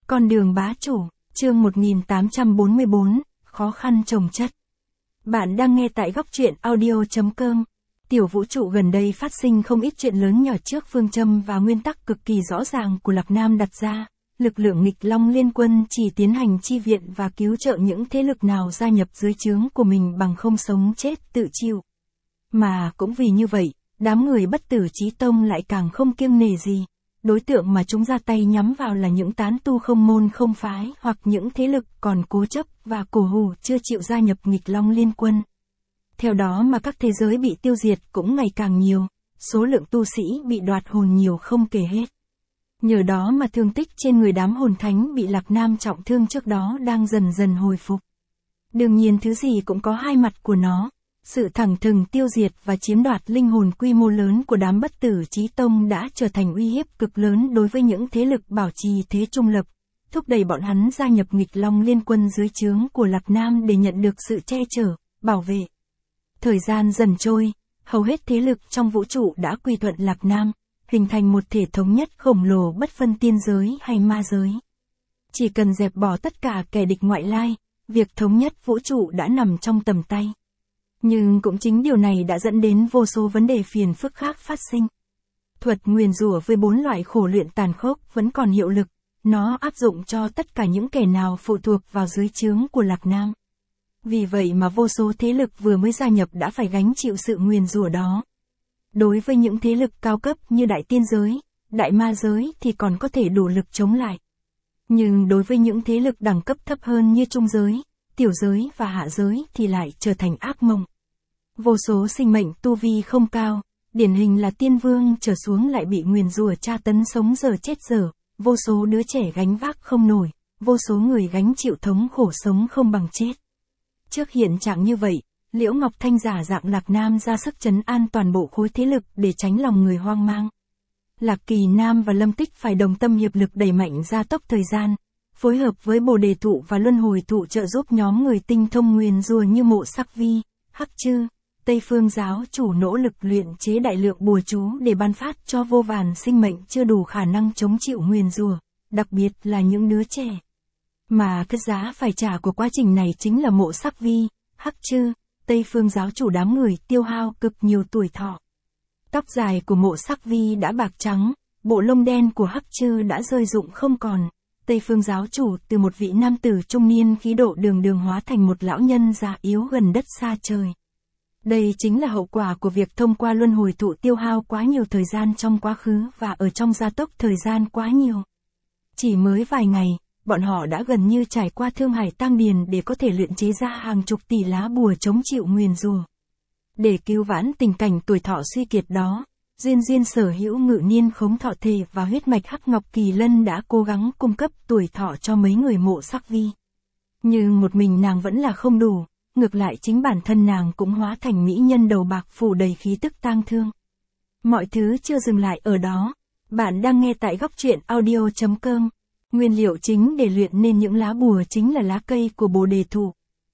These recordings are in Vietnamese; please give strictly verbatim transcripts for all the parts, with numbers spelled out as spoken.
Con đường bá chủ, chương một nghìn tám trăm bốn mươi bốn, khó khăn chồng chất. Bạn đang nghe tại góc truyện audio chấm com. Tiểu vũ trụ gần đây phát sinh không ít chuyện lớn nhỏ trước phương châm và nguyên tắc cực kỳ rõ ràng của Lạc Nam đặt ra. Lực lượng nghịch long liên quân chỉ tiến hành chi viện và cứu trợ những thế lực nào gia nhập dưới trướng của mình bằng không sống chết tự chịu. Mà cũng vì như vậy, đám người bất tử chí tông lại càng không kiêng nể gì. Đối tượng mà chúng ra tay nhắm vào là những tán tu không môn không phái hoặc những thế lực còn cố chấp và cổ hủ chưa chịu gia nhập nghịch long liên quân. Theo đó mà các thế giới bị tiêu diệt cũng ngày càng nhiều, số lượng tu sĩ bị đoạt hồn nhiều không kể hết. Nhờ đó mà thương tích trên người đám hồn thánh bị Lạc Nam trọng thương trước đó đang dần dần hồi phục. Đương nhiên thứ gì cũng có hai mặt của nó. Sự thẳng thừng tiêu diệt và chiếm đoạt linh hồn quy mô lớn của đám bất tử chí tông đã trở thành uy hiếp cực lớn đối với những thế lực bảo trì thế trung lập, thúc đẩy bọn hắn gia nhập nghịch long liên quân dưới trướng của Lạc Nam để nhận được sự che chở, bảo vệ. Thời gian dần trôi, hầu hết thế lực trong vũ trụ đã quy thuận Lạc Nam, hình thành một thể thống nhất khổng lồ bất phân tiên giới hay ma giới. Chỉ cần dẹp bỏ tất cả kẻ địch ngoại lai, việc thống nhất vũ trụ đã nằm trong tầm tay. Nhưng cũng chính điều này đã dẫn đến vô số vấn đề phiền phức khác phát sinh. Thuật nguyền rủa với bốn loại khổ luyện tàn khốc vẫn còn hiệu lực, nó áp dụng cho tất cả những kẻ nào phụ thuộc vào dưới trướng của Lạc Nam. Vì vậy mà vô số thế lực vừa mới gia nhập đã phải gánh chịu sự nguyền rủa đó. Đối với những thế lực cao cấp như đại tiên giới, đại ma giới thì còn có thể đủ lực chống lại. Nhưng đối với những thế lực đẳng cấp thấp hơn như trung giới, tiểu giới và hạ giới thì lại trở thành ác mộng. Vô số sinh mệnh tu vi không cao, điển hình là tiên vương trở xuống lại bị nguyền rủa tra tấn sống giờ chết giờ, vô số đứa trẻ gánh vác không nổi, vô số người gánh chịu thống khổ sống không bằng chết. Trước hiện trạng như vậy, Liễu Ngọc Thanh giả dạng Lạc Nam ra sức trấn an toàn bộ khối thế lực để tránh lòng người hoang mang. Lạc Kỳ Nam và Lâm Tích phải đồng tâm hiệp lực đẩy mạnh gia tốc thời gian, phối hợp với Bồ Đề Thụ và Luân Hồi Thụ trợ giúp nhóm người tinh thông nguyền rủa như Mộ Sắc Vi, Hắc Chư, Tây Phương giáo chủ nỗ lực luyện chế đại lượng bùa chú để ban phát cho vô vàn sinh mệnh chưa đủ khả năng chống chịu nguyền rủa, đặc biệt là những đứa trẻ. Mà cái giá phải trả của quá trình này chính là Mộ Sắc Vi, Hắc Chư, Tây Phương giáo chủ đám người tiêu hao cực nhiều tuổi thọ. Tóc dài của Mộ Sắc Vi đã bạc trắng, bộ lông đen của Hắc Chư đã rơi rụng không còn. Tây Phương giáo chủ từ một vị nam tử trung niên khí độ đường đường hóa thành một lão nhân già yếu gần đất xa trời. Đây chính là hậu quả của việc thông qua luân hồi thụ tiêu hao quá nhiều thời gian trong quá khứ và ở trong gia tốc thời gian quá nhiều. Chỉ mới vài ngày, bọn họ đã gần như trải qua thương hải tang điền để có thể luyện chế ra hàng chục tỷ lá bùa chống chịu nguyền rủa. Để cứu vãn tình cảnh tuổi thọ suy kiệt đó, Duyên Duyên sở hữu ngự niên khống thọ thể và huyết mạch Hắc Ngọc Kỳ Lân đã cố gắng cung cấp tuổi thọ cho mấy người Mộ Sắc Vi. Nhưng một mình nàng vẫn là không đủ, ngược lại chính bản thân nàng cũng hóa thành mỹ nhân đầu bạc phủ đầy khí tức tang thương. Mọi thứ chưa dừng lại ở đó, bạn đang nghe tại góc truyện audio chấm com. Nguyên liệu chính để luyện nên những lá bùa chính là lá cây của Bồ Đề Thụ.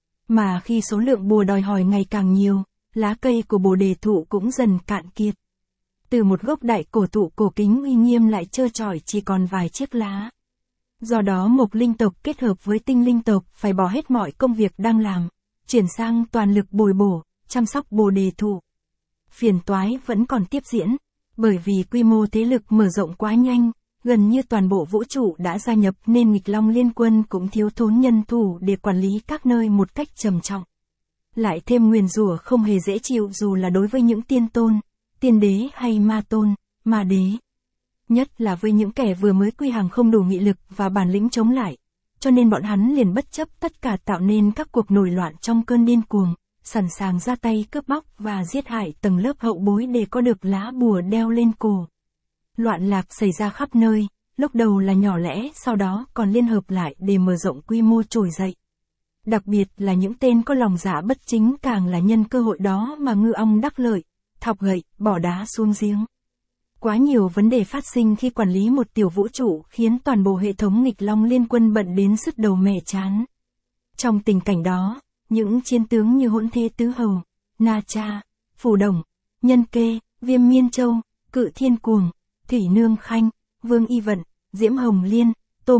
Mà khi số lượng bùa đòi hỏi ngày càng nhiều, lá cây của Bồ Đề Thụ cũng dần cạn kiệt. Từ một gốc đại cổ thụ cổ kính uy nghiêm lại trơ trọi chỉ còn vài chiếc lá. Do đó Mộc linh tộc kết hợp với Tinh linh tộc phải bỏ hết mọi công việc đang làm, chuyển sang toàn lực bồi bổ, chăm sóc Bồ Đề Thụ. Phiền toái vẫn còn tiếp diễn, bởi vì quy mô thế lực mở rộng quá nhanh, gần như toàn bộ vũ trụ đã gia nhập nên nghịch long liên quân cũng thiếu thốn nhân thủ để quản lý các nơi một cách trầm trọng. Lại thêm nguyền rủa không hề dễ chịu dù là đối với những tiên tôn, tiên đế hay ma tôn, ma đế. Nhất là với những kẻ vừa mới quy hàng không đủ nghị lực và bản lĩnh chống lại, cho nên bọn hắn liền bất chấp tất cả tạo nên các cuộc nổi loạn trong cơn điên cuồng, sẵn sàng ra tay cướp bóc và giết hại tầng lớp hậu bối để có được lá bùa đeo lên cổ. Loạn lạc xảy ra khắp nơi, lúc đầu là nhỏ lẻ sau đó còn liên hợp lại để mở rộng quy mô trồi dậy. Đặc biệt là những tên có lòng dạ bất chính càng là nhân cơ hội đó mà ngư ong đắc lợi, thọc gậy, bỏ đá xuống giếng. Quá nhiều vấn đề phát sinh khi quản lý một tiểu vũ trụ khiến toàn bộ hệ thống nghịch long liên quân bận đến sứt đầu mẻ chán. Trong tình cảnh đó, những chiến tướng như Hỗn Thế Tứ Hầu, Na Cha, Phù Đồng, Nhân Kê, Viêm Miên Châu, Cự Thiên Cuồng, Thủy Nương Khanh, Vương Y Vận, Diễm Hồng Liên, Tô Mị,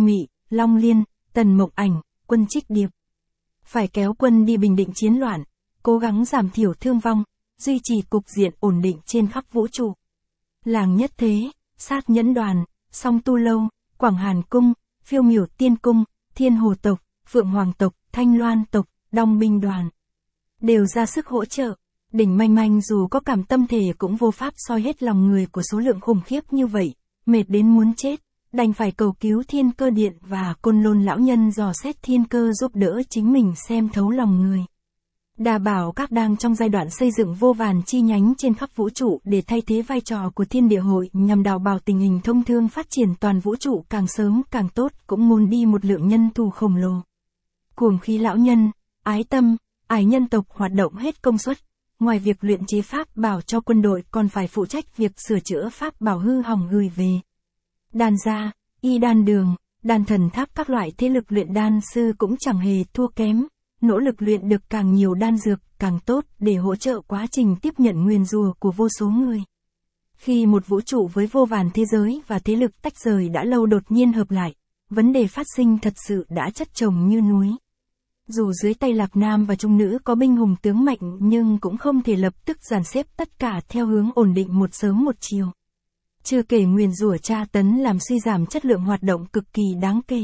Long Liên, Tần Mộng Ảnh, quân Trích Điệp. Phải kéo quân đi bình định chiến loạn, cố gắng giảm thiểu thương vong, duy trì cục diện ổn định trên khắp vũ trụ. Làng Nhất Thế, Sát Nhẫn Đoàn, Song Tu Lâu, Quảng Hàn Cung, Phiêu Miểu Tiên Cung, Thiên Hồ Tộc, Phượng Hoàng Tộc, Thanh Loan Tộc, Đong Binh Đoàn đều ra sức hỗ trợ. Đỉnh Manh Manh dù có cảm tâm thể cũng vô pháp soi hết lòng người của số lượng khủng khiếp như vậy, mệt đến muốn chết, đành phải cầu cứu Thiên Cơ Điện và Côn Lôn lão nhân dò xét thiên cơ giúp đỡ chính mình xem thấu lòng người. Đà Bảo Các đang trong giai đoạn xây dựng vô vàn chi nhánh trên khắp vũ trụ để thay thế vai trò của Thiên Địa Hội nhằm đảm bảo tình hình thông thương phát triển toàn vũ trụ càng sớm càng tốt, cũng ngôn đi một lượng nhân thủ khổng lồ. Cuồng Khí lão nhân, Ái Tâm, Ải nhân tộc hoạt động hết công suất, ngoài việc luyện chế pháp bảo cho quân đội còn phải phụ trách việc sửa chữa pháp bảo hư hỏng gửi về. Đan gia, Y Đan Đường, Đan Thần Tháp các loại thế lực luyện đan sư cũng chẳng hề thua kém, nỗ lực luyện được càng nhiều đan dược càng tốt để hỗ trợ quá trình tiếp nhận nguyền rủa của vô số người. Khi một vũ trụ với vô vàn thế giới và thế lực tách rời đã lâu đột nhiên hợp lại, vấn đề phát sinh thật sự đã chất chồng như núi. Dù dưới tay Lạc Nam và Trung Nữ có binh hùng tướng mạnh nhưng cũng không thể lập tức dàn xếp tất cả theo hướng ổn định một sớm một chiều. Chưa kể nguyền rủa tra tấn làm suy giảm chất lượng hoạt động cực kỳ đáng kể.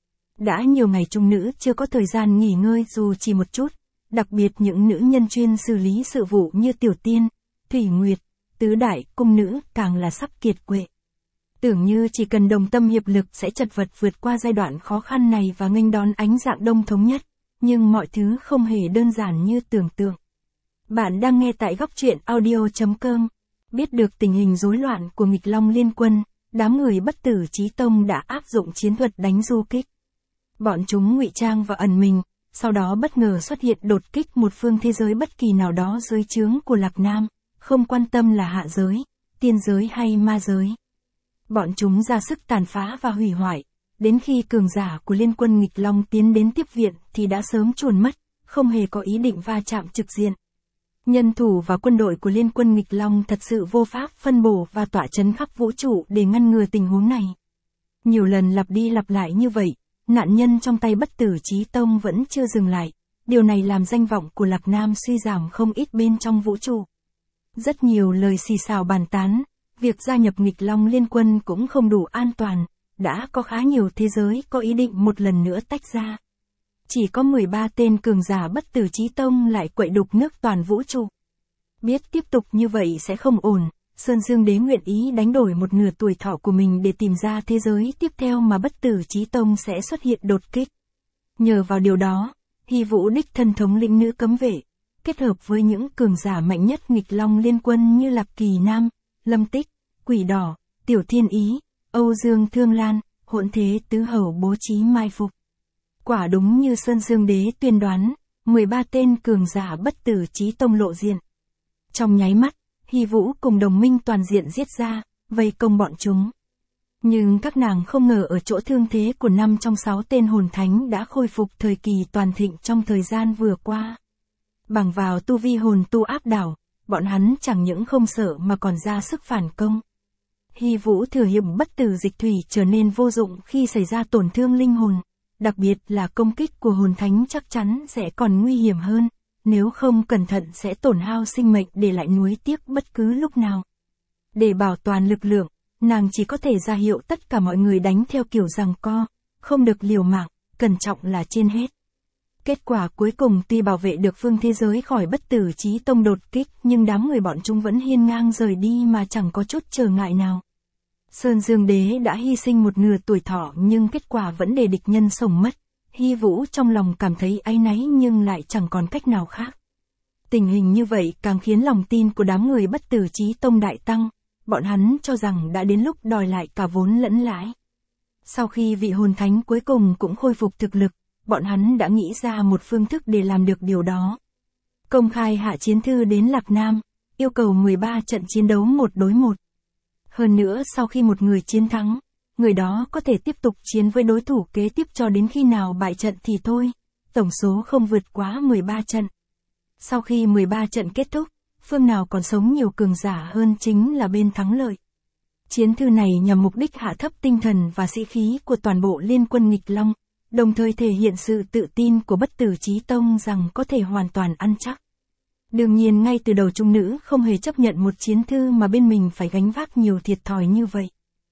Đã nhiều ngày Trung Nữ chưa có thời gian nghỉ ngơi dù chỉ một chút, đặc biệt những nữ nhân chuyên xử lý sự vụ như Tiểu Tiên, Thủy Nguyệt, Tứ Đại Cung Nữ càng là sắp kiệt quệ. Tưởng như chỉ cần đồng tâm hiệp lực sẽ chật vật vượt qua giai đoạn khó khăn này và nghênh đón ánh dạng đông thống nhất, nhưng mọi thứ không hề đơn giản như tưởng tượng. Bạn đang nghe tại góc truyện audio chấm com. Biết được tình hình rối loạn của nghịch Long Liên quân, đám người Bất Tử Chí Tông đã áp dụng chiến thuật đánh du kích. Bọn chúng ngụy trang và ẩn mình, sau đó bất ngờ xuất hiện đột kích một phương thế giới bất kỳ nào đó dưới trướng của Lạc Nam, không quan tâm là hạ giới, tiên giới hay ma giới. Bọn chúng ra sức tàn phá và hủy hoại, đến khi cường giả của liên quân nghịch Long tiến đến tiếp viện thì đã sớm chuồn mất, không hề có ý định va chạm trực diện. Nhân thủ và quân đội của liên quân nghịch Long thật sự vô pháp phân bổ và tỏa chấn khắp vũ trụ để ngăn ngừa tình huống này. Nhiều lần lặp đi lặp lại như vậy, nạn nhân trong tay Bất Tử Chí Tông vẫn chưa dừng lại, điều này làm danh vọng của Lạc Nam suy giảm không ít bên trong vũ trụ. Rất nhiều lời xì xào bàn tán, việc gia nhập nghịch Long liên quân cũng không đủ an toàn, đã có khá nhiều thế giới có ý định một lần nữa tách ra. Chỉ có mười ba tên cường giả Bất Tử Chí Tông lại quậy đục nước toàn vũ trụ. Biết tiếp tục như vậy sẽ không ổn, Sơn Dương Đế nguyện ý đánh đổi một nửa tuổi thọ của mình để tìm ra thế giới tiếp theo mà Bất Tử Chí Tông sẽ xuất hiện đột kích. Nhờ vào điều đó, Hy Vũ đích thân thống lĩnh nữ cấm vệ, kết hợp với những cường giả mạnh nhất nghịch Long liên quân như Lạc Kỳ Nam, Lâm Tích, Quỷ Đỏ, Tiểu Thiên Ý, Âu Dương Thương Lan, Hỗn Thế Tứ Hầu bố trí mai phục. Quả đúng như Sơn Dương Đế tuyên đoán, mười ba tên cường giả Bất Tử Chí Tông lộ diện. Trong nháy mắt, Hy Vũ cùng đồng minh toàn diện giết ra, vây công bọn chúng. Nhưng các nàng không ngờ ở chỗ thương thế của năm trong sáu tên hồn thánh đã khôi phục thời kỳ toàn thịnh trong thời gian vừa qua. Bằng vào tu vi hồn tu áp đảo, bọn hắn chẳng những không sợ mà còn ra sức phản công. Hy Vũ thừa hiểm Bất Tử Dịch Thủy trở nên vô dụng khi xảy ra tổn thương linh hồn, đặc biệt là công kích của hồn thánh chắc chắn sẽ còn nguy hiểm hơn, nếu không cẩn thận sẽ tổn hao sinh mệnh để lại nuối tiếc bất cứ lúc nào. Để bảo toàn lực lượng, nàng chỉ có thể ra hiệu tất cả mọi người đánh theo kiểu giằng co, không được liều mạng, cẩn trọng là trên hết. Kết quả cuối cùng tuy bảo vệ được phương thế giới khỏi Bất Tử Chí Tông đột kích nhưng đám người bọn chúng vẫn hiên ngang rời đi mà chẳng có chút trở ngại nào. Sơn Dương Đế đã hy sinh một nửa tuổi thọ nhưng kết quả vẫn để địch nhân sống mất. Hy Vũ trong lòng cảm thấy áy náy nhưng lại chẳng còn cách nào khác. Tình hình như vậy càng khiến lòng tin của đám người Bất Tử Chí Tông đại tăng, bọn hắn cho rằng đã đến lúc đòi lại cả vốn lẫn lãi. Sau khi vị hồn thánh cuối cùng cũng khôi phục thực lực, bọn hắn đã nghĩ ra một phương thức để làm được điều đó. Công khai hạ chiến thư đến Lạc Nam, yêu cầu mười ba trận chiến đấu một đối một. Hơn nữa sau khi một người chiến thắng, người đó có thể tiếp tục chiến với đối thủ kế tiếp cho đến khi nào bại trận thì thôi, tổng số không vượt quá mười ba trận. Sau khi mười ba trận kết thúc, phương nào còn sống nhiều cường giả hơn chính là bên thắng lợi. Chiến thư này nhằm mục đích hạ thấp tinh thần và sĩ khí của toàn bộ liên quân nghịch long, đồng thời thể hiện sự tự tin của Bất Tử Chí Tông rằng có thể hoàn toàn ăn chắc. Đương nhiên ngay từ đầu trung nữ không hề chấp nhận một chiến thư mà bên mình phải gánh vác nhiều thiệt thòi như vậy.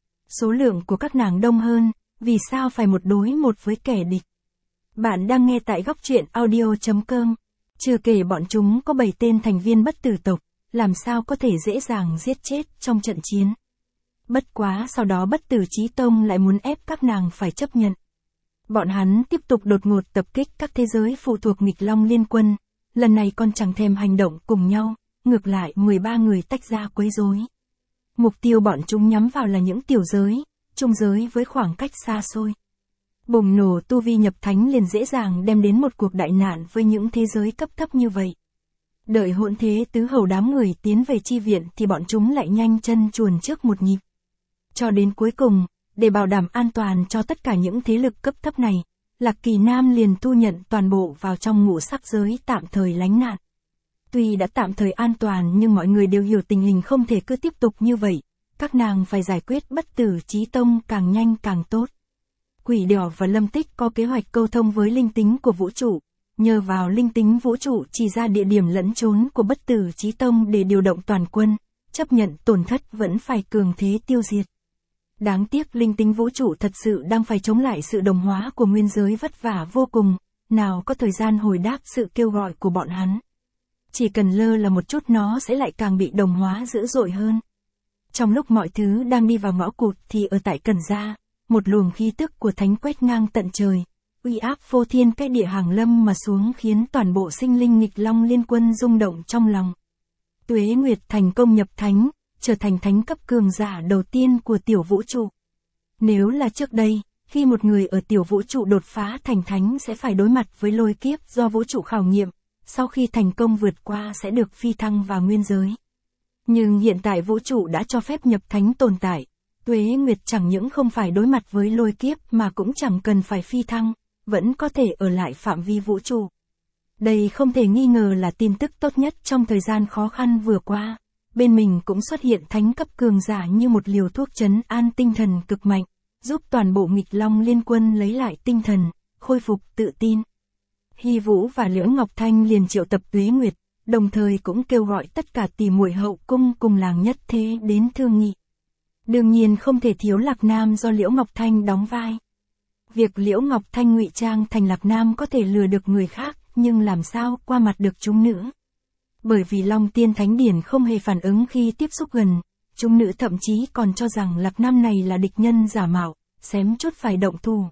Số lượng của các nàng đông hơn, vì sao phải một đối một với kẻ địch. Bạn đang nghe tại góc truyện audio chấm com. Chưa kể bọn chúng có bảy tên thành viên bất tử tộc, làm sao có thể dễ dàng giết chết trong trận chiến. Bất quá sau đó Bất Tử Chí Tông lại muốn ép các nàng phải chấp nhận. Bọn hắn tiếp tục đột ngột tập kích các thế giới phụ thuộc nghịch long liên quân, lần này còn chẳng thèm hành động cùng nhau, ngược lại mười ba người tách ra quấy rối. Mục tiêu bọn chúng nhắm vào là những tiểu giới, trung giới với khoảng cách xa xôi. Bùng nổ tu vi nhập thánh liền dễ dàng đem đến một cuộc đại nạn với những thế giới cấp thấp như vậy. Đợi hỗn thế tứ hầu đám người tiến về chi viện thì bọn chúng lại nhanh chân chuồn trước một nhịp. Cho đến cuối cùng, để bảo đảm an toàn cho tất cả những thế lực cấp thấp này, Lạc Kỳ Nam liền thu nhận toàn bộ vào trong ngũ sắc giới tạm thời lánh nạn. Tuy đã tạm thời an toàn nhưng mọi người đều hiểu tình hình không thể cứ tiếp tục như vậy, các nàng phải giải quyết Bất Tử Chí Tông càng nhanh càng tốt. Quỷ Đỏ và Lâm Tích có kế hoạch câu thông với linh tính của vũ trụ, nhờ vào linh tính vũ trụ chỉ ra địa điểm lẫn trốn của Bất Tử Chí Tông để điều động toàn quân, chấp nhận tổn thất vẫn phải cường thế tiêu diệt. Đáng tiếc linh tính vũ trụ thật sự đang phải chống lại sự đồng hóa của nguyên giới vất vả vô cùng, nào có thời gian hồi đáp sự kêu gọi của bọn hắn. Chỉ cần lơ là một chút nó sẽ lại càng bị đồng hóa dữ dội hơn. Trong lúc mọi thứ đang đi vào ngõ cụt thì ở tại Cẩn Gia, một luồng khí tức của thánh quét ngang tận trời, uy áp phô thiên cái địa hàng lâm mà xuống khiến toàn bộ sinh linh nghịch long liên quân rung động trong lòng. Tuế Nguyệt thành công nhập thánh, trở thành thánh cấp cường giả đầu tiên của tiểu vũ trụ. Nếu là trước đây, khi một người ở tiểu vũ trụ đột phá thành thánh sẽ phải đối mặt với lôi kiếp do vũ trụ khảo nghiệm, sau khi thành công vượt qua sẽ được phi thăng vào nguyên giới. Nhưng hiện tại vũ trụ đã cho phép nhập thánh tồn tại, Tuế Nguyệt chẳng những không phải đối mặt với lôi kiếp mà cũng chẳng cần phải phi thăng, vẫn có thể ở lại phạm vi vũ trụ. Đây không thể nghi ngờ là tin tức tốt nhất trong thời gian khó khăn vừa qua. Bên mình cũng xuất hiện thánh cấp cường giả như một liều thuốc trấn an tinh thần cực mạnh, giúp toàn bộ nghịch long liên quân lấy lại tinh thần, khôi phục tự tin. Hy Vũ và Liễu Ngọc Thanh liền triệu tập Tuế Nguyệt, đồng thời cũng kêu gọi tất cả tỷ muội hậu cung cùng làng nhất thế đến thương nghị. Đương nhiên không thể thiếu Lạc Nam do Liễu Ngọc Thanh đóng vai. Việc Liễu Ngọc Thanh ngụy trang thành Lạc Nam có thể lừa được người khác, nhưng làm sao qua mặt được chúng nữ? Bởi vì Long Tiên Thánh Điển không hề phản ứng khi tiếp xúc gần, chúng nữ thậm chí còn cho rằng Lạc Nam này là địch nhân giả mạo, xém chút phải động thủ.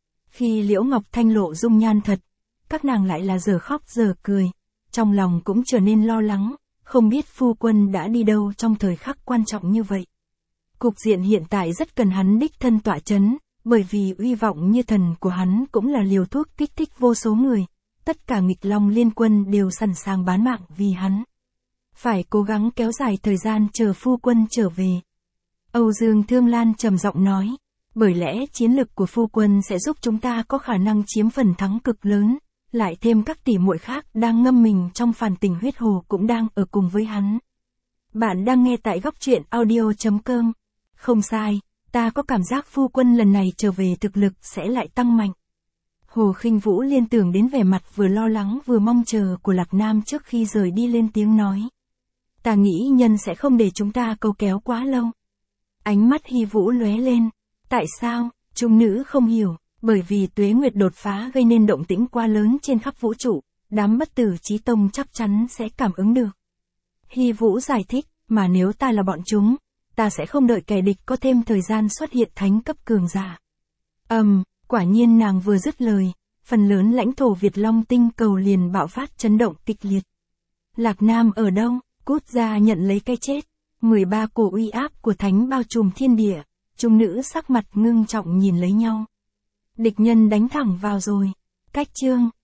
Khi Liễu Ngọc Thanh lộ dung nhan thật, các nàng lại là giờ khóc giờ cười, trong lòng cũng trở nên lo lắng, không biết phu quân đã đi đâu trong thời khắc quan trọng như vậy. Cục diện hiện tại rất cần hắn đích thân tọa chấn, bởi vì uy vọng như thần của hắn cũng là liều thuốc kích thích vô số người. Tất cả nghịch long liên quân đều sẵn sàng bán mạng vì hắn. Phải cố gắng kéo dài thời gian chờ phu quân trở về. Âu Dương Thương Lan trầm giọng nói, bởi lẽ chiến lực của phu quân sẽ giúp chúng ta có khả năng chiếm phần thắng cực lớn, lại thêm các tỷ muội khác đang ngâm mình trong phản tình huyết hồ cũng đang ở cùng với hắn. Bạn đang nghe tại góc truyện audio chấm com. Không sai, ta có cảm giác phu quân lần này trở về thực lực sẽ lại tăng mạnh. Hồ Khinh Vũ liên tưởng đến vẻ mặt vừa lo lắng vừa mong chờ của Lạc Nam trước khi rời đi lên tiếng nói. Ta nghĩ nhân sẽ không để chúng ta câu kéo quá lâu. Ánh mắt Hy Vũ lóe lên. Tại sao? Trung nữ không hiểu, bởi vì Tuế Nguyệt đột phá gây nên động tĩnh quá lớn trên khắp vũ trụ, đám Bất Tử Chí Tông chắc chắn sẽ cảm ứng được. Hy Vũ giải thích, mà nếu ta là bọn chúng, ta sẽ không đợi kẻ địch có thêm thời gian xuất hiện thánh cấp cường giả. Ầm, um, quả nhiên nàng vừa dứt lời, phần lớn lãnh thổ Việt Long tinh cầu liền bạo phát chấn động kịch liệt. Lạc Nam ở đâu? Cút ra nhận lấy cái chết. mười ba cổ uy áp của thánh bao trùm thiên địa, trung nữ sắc mặt ngưng trọng nhìn lấy nhau. Địch nhân đánh thẳng vào rồi. Cách chương